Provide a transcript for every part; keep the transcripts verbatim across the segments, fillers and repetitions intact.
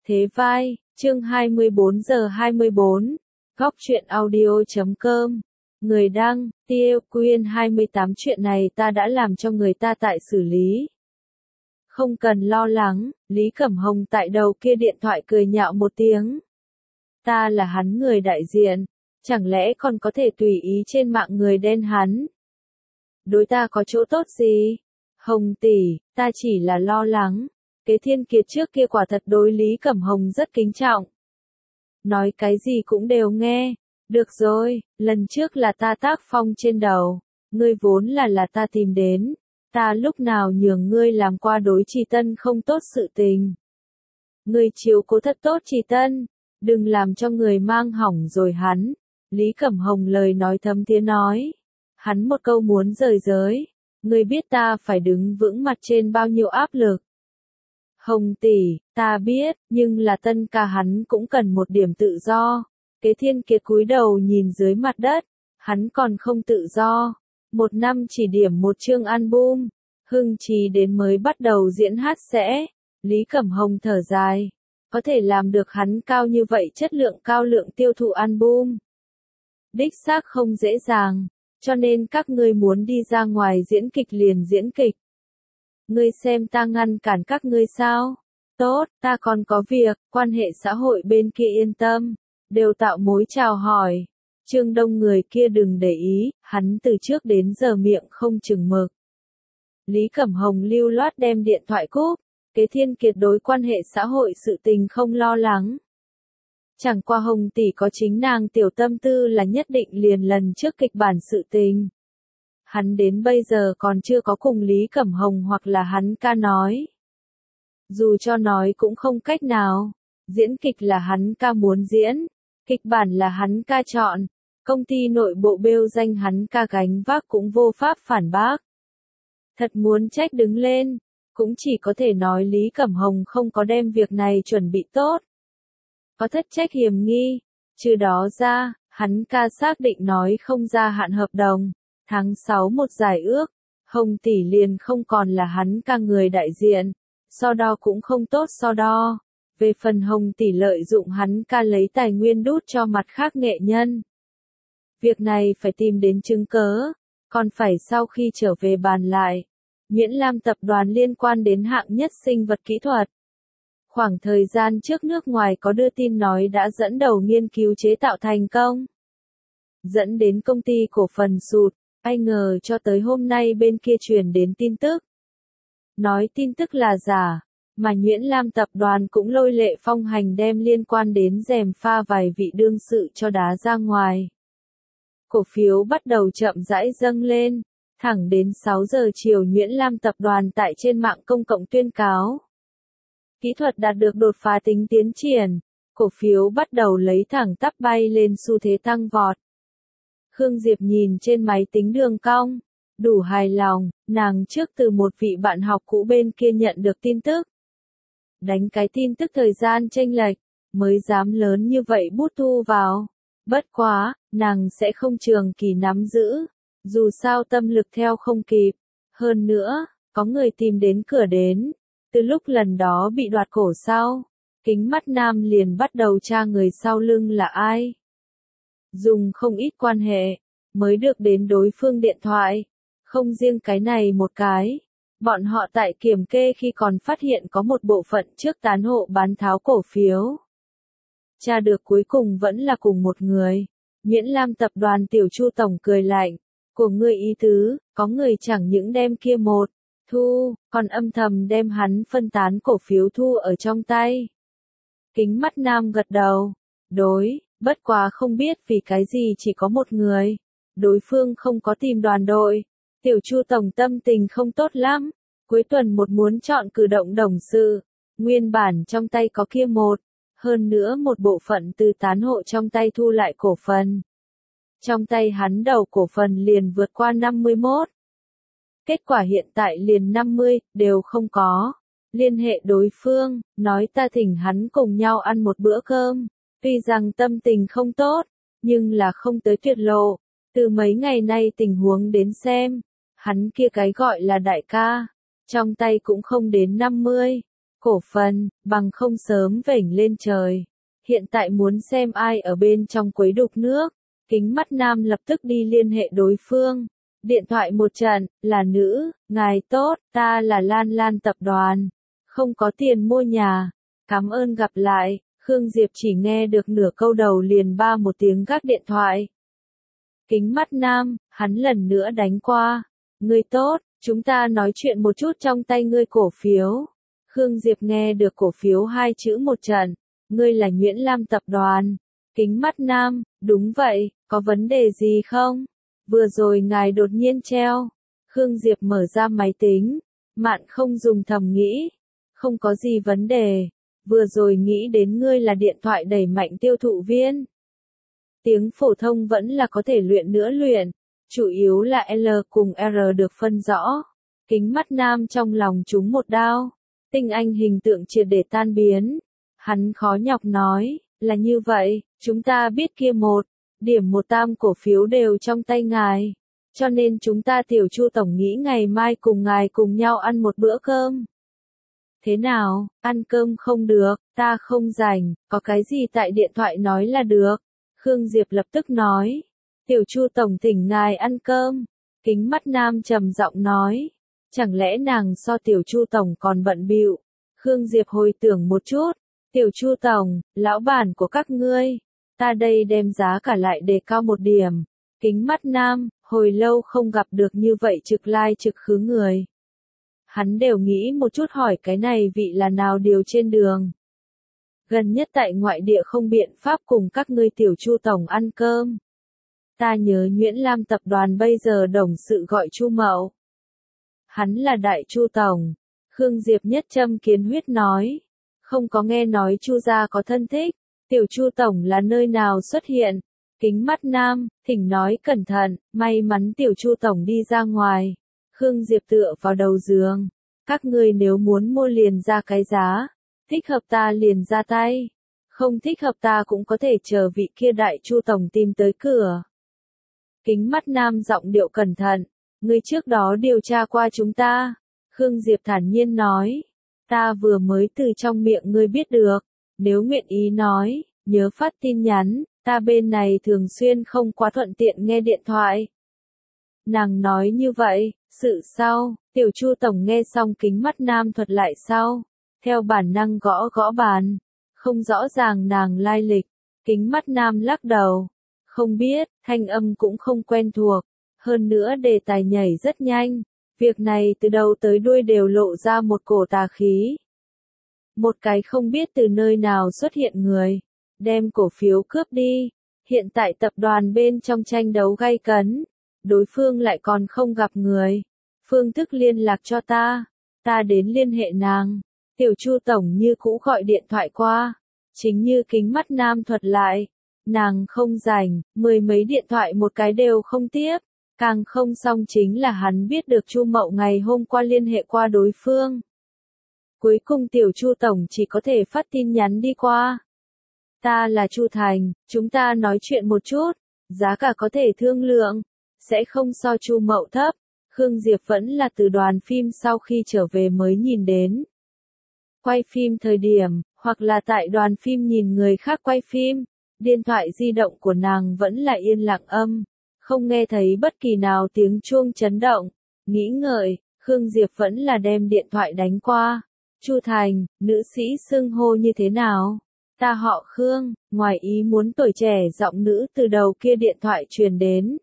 Thế vai, chương hai mươi bốn giờ hai mươi bốn, góc truyện audio chấm com. Người đăng, Tiêu Quyên hai mươi tám chuyện này ta đã làm cho người ta tại xử lý. Không cần lo lắng, Lý Cẩm Hồng tại đầu kia điện thoại cười nhạo một tiếng. Ta là hắn người đại diện, chẳng lẽ còn có thể tùy ý trên mạng người đen hắn? Đối ta có chỗ tốt gì? Hồng tỷ, ta chỉ là lo lắng. Kế Thiên Kiệt trước kia quả thật đối Lý Cẩm Hồng rất kính trọng. Nói cái gì cũng đều nghe. Được rồi, lần trước là ta tác phong trên đầu. Ngươi vốn là là ta tìm đến. Ta lúc nào nhường ngươi làm qua đối Trì Tân không tốt sự tình. Ngươi chiếu cố thật tốt Trì Tân. Đừng làm cho người mang hỏng rồi hắn. Lý Cẩm Hồng lời nói thấm thía nói. Hắn một câu muốn rời giới. Ngươi biết ta phải đứng vững mặt trên bao nhiêu áp lực. Hồng tỷ, ta biết, nhưng là Tân ca hắn cũng cần một điểm tự do. Kế Thiên Kiệt cúi đầu nhìn dưới mặt đất, hắn còn không tự do. Một năm chỉ điểm một chương album, hưng trí đến mới bắt đầu diễn hát sẽ. Lý Cẩm Hồng thở dài, có thể làm được hắn cao như vậy chất lượng cao lượng tiêu thụ album. Đích xác không dễ dàng, cho nên các ngươi muốn đi ra ngoài diễn kịch liền diễn kịch. Ngươi xem ta ngăn cản các ngươi sao? Tốt, ta còn có việc, quan hệ xã hội bên kia yên tâm, đều tạo mối chào hỏi. Trương Đông người kia đừng để ý, hắn từ trước đến giờ miệng không chừng mực. Lý Cẩm Hồng lưu loát đem điện thoại cúp, Kế Thiên Kiệt đối quan hệ xã hội sự tình không lo lắng. Chẳng qua Hồng tỷ có chính nàng tiểu tâm tư là nhất định liền lần trước kịch bản sự tình. Hắn đến bây giờ còn chưa có cùng Lý Cẩm Hồng hoặc là hắn ca nói. Dù cho nói cũng không cách nào, diễn kịch là hắn ca muốn diễn, kịch bản là hắn ca chọn, công ty nội bộ bêu danh hắn ca gánh vác cũng vô pháp phản bác. Thật muốn trách đứng lên, cũng chỉ có thể nói Lý Cẩm Hồng không có đem việc này chuẩn bị tốt. Có thất trách hiểm nghi, trừ đó ra, hắn ca xác định nói không gia hạn hợp đồng. Tháng sáu một giải ước, Hồng tỷ liền không còn là hắn ca người đại diện, so đo cũng không tốt so đo. Về phần Hồng tỷ lợi dụng hắn ca lấy tài nguyên đút cho mặt khác nghệ nhân. Việc này phải tìm đến chứng cớ, còn phải sau khi trở về bàn lại. Nguyễn Lam tập đoàn liên quan đến hạng nhất sinh vật kỹ thuật. Khoảng thời gian trước nước ngoài có đưa tin nói đã dẫn đầu nghiên cứu chế tạo thành công. Dẫn đến công ty cổ phần sụt. Ai ngờ cho tới hôm nay bên kia truyền đến tin tức. Nói tin tức là giả, mà Nguyễn Lam tập đoàn cũng lôi lệ phong hành đem liên quan đến rèm pha vài vị đương sự cho đá ra ngoài. Cổ phiếu bắt đầu chậm rãi dâng lên, thẳng đến sáu giờ chiều Nguyễn Lam tập đoàn tại trên mạng công cộng tuyên cáo. Kỹ thuật đạt được đột phá tính tiến triển, cổ phiếu bắt đầu lấy thẳng tắp bay lên xu thế tăng vọt. Khương Diệp nhìn trên máy tính đường cong, đủ hài lòng, nàng trước từ một vị bạn học cũ bên kia nhận được tin tức. Đánh cái tin tức thời gian chênh lệch, mới dám lớn như vậy bút thu vào. Bất quá, nàng sẽ không trường kỳ nắm giữ, dù sao tâm lực theo không kịp. Hơn nữa, có người tìm đến cửa đến, từ lúc lần đó bị đoạt cổ sau, Kính Mắt Nam liền bắt đầu tra người sau lưng là ai. Dùng không ít quan hệ, mới được đến đối phương điện thoại. Không riêng cái này một cái, bọn họ tại kiểm kê khi còn phát hiện có một bộ phận trước tán hộ bán tháo cổ phiếu. Tra được cuối cùng vẫn là cùng một người. Nguyễn Lam tập đoàn tiểu Chu tổng cười lạnh, của ngươi ý tứ, có người chẳng những đem kia một, thu, còn âm thầm đem hắn phân tán cổ phiếu thu ở trong tay. Kính Mắt Nam gật đầu, đối. Bất quá không biết vì cái gì chỉ có một người. Đối phương không có tìm đoàn đội. Tiểu Chu tổng tâm tình không tốt lắm. Cuối tuần một muốn chọn cử động đồng sự. Nguyên bản trong tay có kia một. Hơn nữa một bộ phận từ tán hộ trong tay thu lại cổ phần. Trong tay hắn đầu cổ phần liền vượt qua năm mươi mốt. Kết quả hiện tại liền năm mươi, đều không có. Liên hệ đối phương, nói ta thỉnh hắn cùng nhau ăn một bữa cơm. Tuy rằng tâm tình không tốt, nhưng là không tới tuyệt lộ. Từ mấy ngày nay tình huống đến xem, hắn kia cái gọi là đại ca, trong tay cũng không đến năm mươi. cổ phần, bằng không sớm vểnh lên trời. Hiện tại muốn xem ai ở bên trong quấy đục nước. Kính mắt nam lập tức đi liên hệ đối phương. Điện thoại một trận, là nữ, ngài tốt, ta là Lan Lan tập đoàn. Không có tiền mua nhà. Cảm ơn gặp lại. Khương Diệp chỉ nghe được nửa câu đầu liền ba một tiếng gác điện thoại. Kính mắt nam, hắn lần nữa đánh qua. Ngươi tốt, chúng ta nói chuyện một chút trong tay ngươi cổ phiếu. Khương Diệp nghe được cổ phiếu hai chữ một trận. Ngươi là Nguyễn Lam tập đoàn. Kính mắt nam, đúng vậy, có vấn đề gì không? Vừa rồi ngài đột nhiên treo. Khương Diệp mở ra máy tính. Mạn không dùng thầm nghĩ. Không có gì vấn đề. Vừa rồi nghĩ đến ngươi là điện thoại đẩy mạnh tiêu thụ viên. Tiếng phổ thông vẫn là có thể luyện nữa luyện. Chủ yếu là L cùng R được phân rõ. Kính mắt nam trong lòng trúng một đao. Tinh anh hình tượng triệt để tan biến. Hắn khó nhọc nói, là như vậy, chúng ta biết kia một, điểm một tam cổ phiếu đều trong tay ngài. Cho nên chúng ta tiểu Chu tổng nghĩ ngày mai cùng ngài cùng nhau ăn một bữa cơm. Thế nào, ăn cơm không được, ta không rảnh, có cái gì tại điện thoại nói là được. Khương Diệp lập tức nói, tiểu Chu tổng thỉnh ngài ăn cơm. Kính mắt nam trầm giọng nói, chẳng lẽ nàng so tiểu Chu tổng còn bận bịu. Khương Diệp hồi tưởng một chút, tiểu Chu tổng, lão bản của các ngươi, ta đây đem giá cả lại đề cao một điểm. Kính mắt nam, hồi lâu không gặp được như vậy trực lai trực khứ người. Hắn đều nghĩ một chút hỏi cái này vị là nào điều trên đường. Gần nhất tại ngoại địa không biện pháp cùng các ngươi tiểu Chu tổng ăn cơm. Ta nhớ Nguyễn Lam tập đoàn bây giờ đồng sự gọi Chu Mậu. Hắn là đại Chu tổng. Khương Diệp nhất châm kiến huyết nói. Không có nghe nói Chu gia có thân thích. Tiểu Chu tổng là nơi nào xuất hiện. Kính mắt nam, thỉnh nói cẩn thận, may mắn tiểu Chu tổng đi ra ngoài. Khương Diệp tựa vào đầu giường. Các ngươi nếu muốn mua liền ra cái giá. Thích hợp ta liền ra tay. Không thích hợp ta cũng có thể chờ vị kia đại Chu tổng tìm tới cửa. Kính mắt nam giọng điệu cẩn thận. Ngươi trước đó điều tra qua chúng ta. Khương Diệp thản nhiên nói. Ta vừa mới từ trong miệng ngươi biết được. Nếu nguyện ý nói, nhớ phát tin nhắn. Ta bên này thường xuyên không quá thuận tiện nghe điện thoại. Nàng nói như vậy, sự sau, tiểu Chu tổng nghe xong kính mắt nam thuật lại sau. Theo bản năng gõ gõ bàn. Không rõ ràng nàng lai lịch. Kính mắt nam lắc đầu. Không biết, thanh âm cũng không quen thuộc. Hơn nữa đề tài nhảy rất nhanh. Việc này từ đầu tới đuôi đều lộ ra một cổ tà khí. Một cái không biết từ nơi nào xuất hiện người. Đem cổ phiếu cướp đi. Hiện tại tập đoàn bên trong tranh đấu gay cấn. Đối phương lại còn không gặp người. Phương thức liên lạc cho ta. Ta đến liên hệ nàng. Tiểu Chu tổng như cũ gọi điện thoại qua. Chính như kính mắt nam thuật lại. Nàng không rảnh, mười mấy điện thoại một cái đều không tiếp. Càng không xong chính là hắn biết được Chu Mậu ngày hôm qua liên hệ qua đối phương. Cuối cùng tiểu Chu tổng chỉ có thể phát tin nhắn đi qua. Ta là Chu Thành, chúng ta nói chuyện một chút, giá cả có thể thương lượng, sẽ không so Chu Mậu thấp. Khương Diệp vẫn là từ đoàn phim sau khi trở về mới nhìn đến. Quay phim thời điểm, hoặc là tại đoàn phim nhìn người khác quay phim, điện thoại di động của nàng vẫn là yên lặng âm, không nghe thấy bất kỳ nào tiếng chuông chấn động. Nghĩ ngợi, Khương Diệp vẫn là đem điện thoại đánh qua. Chu Thành, nữ sĩ xưng hô như thế nào? Ta họ Khương. Ngoài ý muốn tuổi trẻ giọng nữ từ đầu kia điện thoại truyền đến.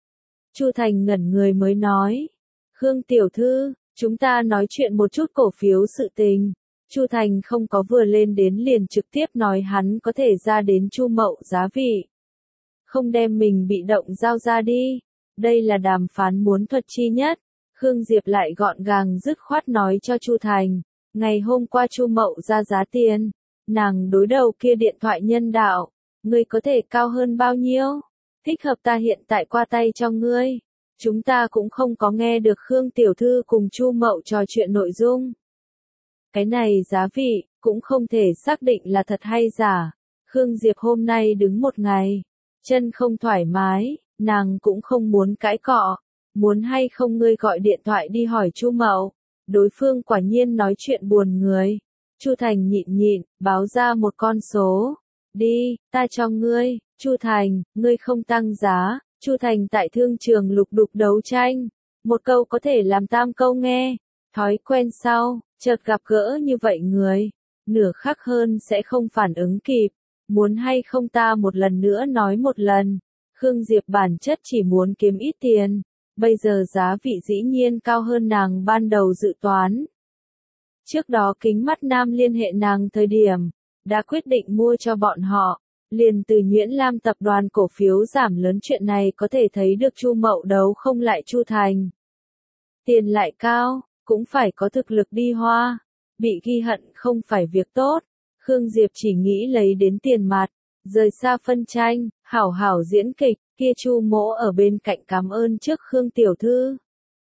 Chu Thành ngẩn người mới nói. Khương tiểu thư, chúng ta nói chuyện một chút cổ phiếu sự tình. Chu Thành không có vừa lên đến liền trực tiếp nói hắn có thể ra đến Chu Mậu giá vị. Không đem mình bị động giao ra đi. Đây là đàm phán muốn thuật chi nhất. Khương Diệp lại gọn gàng dứt khoát nói cho Chu Thành. Ngày hôm qua Chu Mậu ra giá tiền. Nàng đối đầu kia điện thoại nhân đạo. Ngươi có thể cao hơn bao nhiêu? Thích hợp ta hiện tại qua tay cho ngươi. Chúng ta cũng không có nghe được Khương tiểu thư cùng Chu Mậu trò chuyện nội dung. Cái này giá vị, cũng không thể xác định là thật hay giả. Khương Diệp hôm nay đứng một ngày. Chân không thoải mái, nàng cũng không muốn cãi cọ. Muốn hay không ngươi gọi điện thoại đi hỏi Chu Mậu. Đối phương quả nhiên nói chuyện buồn người. Chu Thành nhịn nhịn, báo ra một con số. Đi, ta cho ngươi. Chu Thành, ngươi không tăng giá. Chu Thành tại thương trường lục đục đấu tranh. Một câu có thể làm tam câu nghe. Thói quen sau, chợt gặp gỡ như vậy người. Nửa khắc hơn sẽ không phản ứng kịp. Muốn hay không ta một lần nữa nói một lần. Khương Diệp bản chất chỉ muốn kiếm ít tiền. Bây giờ giá vị dĩ nhiên cao hơn nàng ban đầu dự toán. Trước đó Kính Mắt Nam liên hệ nàng thời điểm, đã quyết định mua cho bọn họ. Liền từ Nhuyễn Lam tập đoàn cổ phiếu giảm lớn chuyện này có thể thấy được Chu Mậu đấu không lại Chu Thành. Tiền lại cao, cũng phải có thực lực đi hoa. Bị ghi hận không phải việc tốt. Khương Diệp chỉ nghĩ lấy đến tiền mặt, rời xa phân tranh, hảo hảo diễn kịch, kia Chu Mỗ ở bên cạnh cảm ơn trước Khương tiểu thư.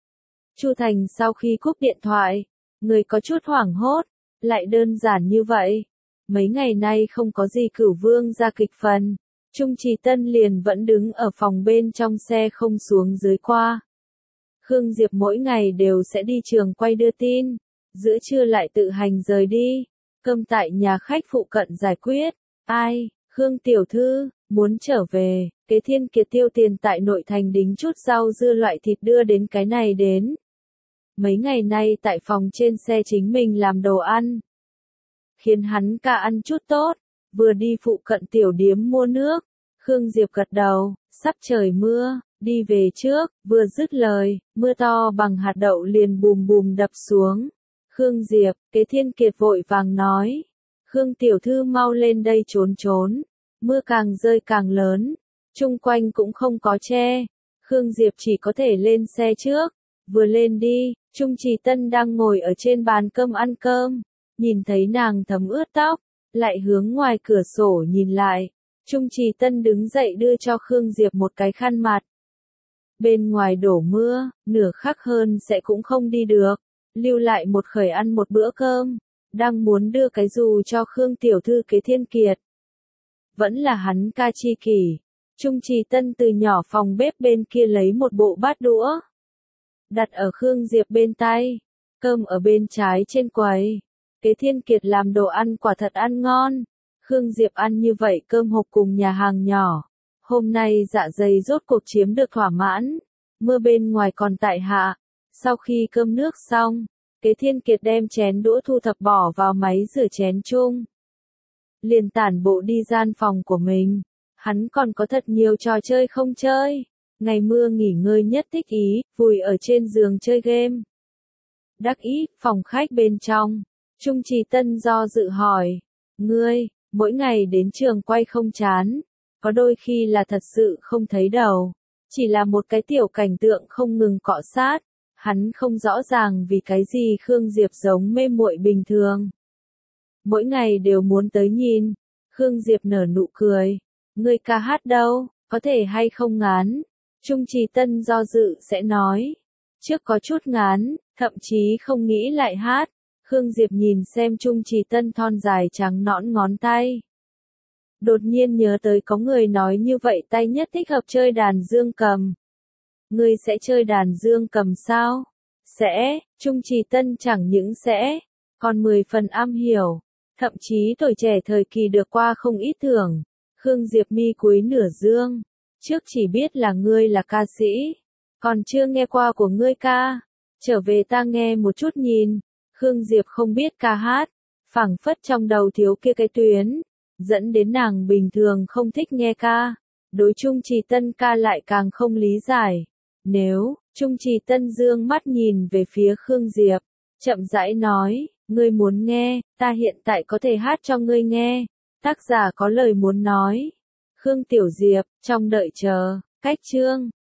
Chu Thành sau khi cúp điện thoại, người có chút hoảng hốt, lại đơn giản như vậy. Mấy ngày nay không có gì Cửu Vương ra kịch phần, Trung Trì Tân liền vẫn đứng ở phòng bên trong xe không xuống dưới qua. Khương Diệp mỗi ngày đều sẽ đi trường quay đưa tin, giữa trưa lại tự hành rời đi, cơm tại nhà khách phụ cận giải quyết. Ai, Khương tiểu thư, muốn trở về, Kế Thiên Kiệt tiêu tiền tại nội thành đính chút rau dưa loại thịt đưa đến cái này đến. Mấy ngày nay tại phòng trên xe chính mình làm đồ ăn, khiến hắn ca ăn chút tốt, vừa đi phụ cận tiểu điếm mua nước. Khương Diệp gật đầu, sắp trời mưa, đi về trước, vừa dứt lời, mưa to bằng hạt đậu liền bùm bùm đập xuống. Khương Diệp, Kế Thiên Kiệt vội vàng nói, Khương tiểu thư mau lên đây trốn trốn, mưa càng rơi càng lớn, chung quanh cũng không có che. Khương Diệp chỉ có thể lên xe trước, vừa lên đi, Trung Trì Tân đang ngồi ở trên bàn cơm ăn cơm, nhìn thấy nàng thấm ướt tóc, lại hướng ngoài cửa sổ nhìn lại. Trung Trì Tân đứng dậy đưa cho Khương Diệp một cái khăn mặt. Bên ngoài đổ mưa, nửa khắc hơn sẽ cũng không đi được, lưu lại một khởi ăn một bữa cơm, đang muốn đưa cái dù cho Khương tiểu thư Kế Thiên Kiệt. Vẫn là hắn ca chi kỷ. Trung Trì Tân từ nhỏ phòng bếp bên kia lấy một bộ bát đũa, đặt ở Khương Diệp bên tay, cơm ở bên trái trên quầy. Kế Thiên Kiệt làm đồ ăn quả thật ăn ngon. Khương Diệp ăn như vậy cơm hộp cùng nhà hàng nhỏ. Hôm nay dạ dày rốt cuộc chiếm được thỏa mãn. Mưa bên ngoài còn tại hạ. Sau khi cơm nước xong, Kế Thiên Kiệt đem chén đũa thu thập bỏ vào máy rửa chén chung. Liền tản bộ đi gian phòng của mình. Hắn còn có thật nhiều trò chơi không chơi. Ngày mưa nghỉ ngơi nhất thích ý, vùi ở trên giường chơi game. Đắc ý, phòng khách bên trong. Trung Trì Tân do dự hỏi, ngươi, mỗi ngày đến trường quay không chán, có đôi khi là thật sự không thấy đầu, chỉ là một cái tiểu cảnh tượng không ngừng cọ sát, hắn không rõ ràng vì cái gì Khương Diệp giống mê muội bình thường. Mỗi ngày đều muốn tới nhìn. Khương Diệp nở nụ cười, ngươi ca hát đâu, có thể hay không ngán. Trung Trì Tân do dự sẽ nói, trước có chút ngán, thậm chí không nghĩ lại hát. Khương Diệp nhìn xem Trung Trì Tân thon dài trắng nõn ngón tay. Đột nhiên nhớ tới có người nói như vậy tay nhất thích hợp chơi đàn dương cầm. Ngươi sẽ chơi đàn dương cầm sao? Sẽ, Trung Trì Tân chẳng những sẽ, còn mười phần am hiểu. Thậm chí tuổi trẻ thời kỳ được qua không ít thưởng. Khương Diệp mi cúi nửa dương. Trước chỉ biết là ngươi là ca sĩ, còn chưa nghe qua của ngươi ca. Trở về ta nghe một chút nhìn. Khương Diệp không biết ca hát, phảng phất trong đầu thiếu kia cái tuyến, dẫn đến nàng bình thường không thích nghe ca. Đối Trung Trì Tân ca lại càng không lý giải. Nếu, Trung Trì Tân dương mắt nhìn về phía Khương Diệp, chậm rãi nói, ngươi muốn nghe, ta hiện tại có thể hát cho ngươi nghe. Tác giả có lời muốn nói. Khương Tiểu Diệp, trong đợi chờ, cách chương.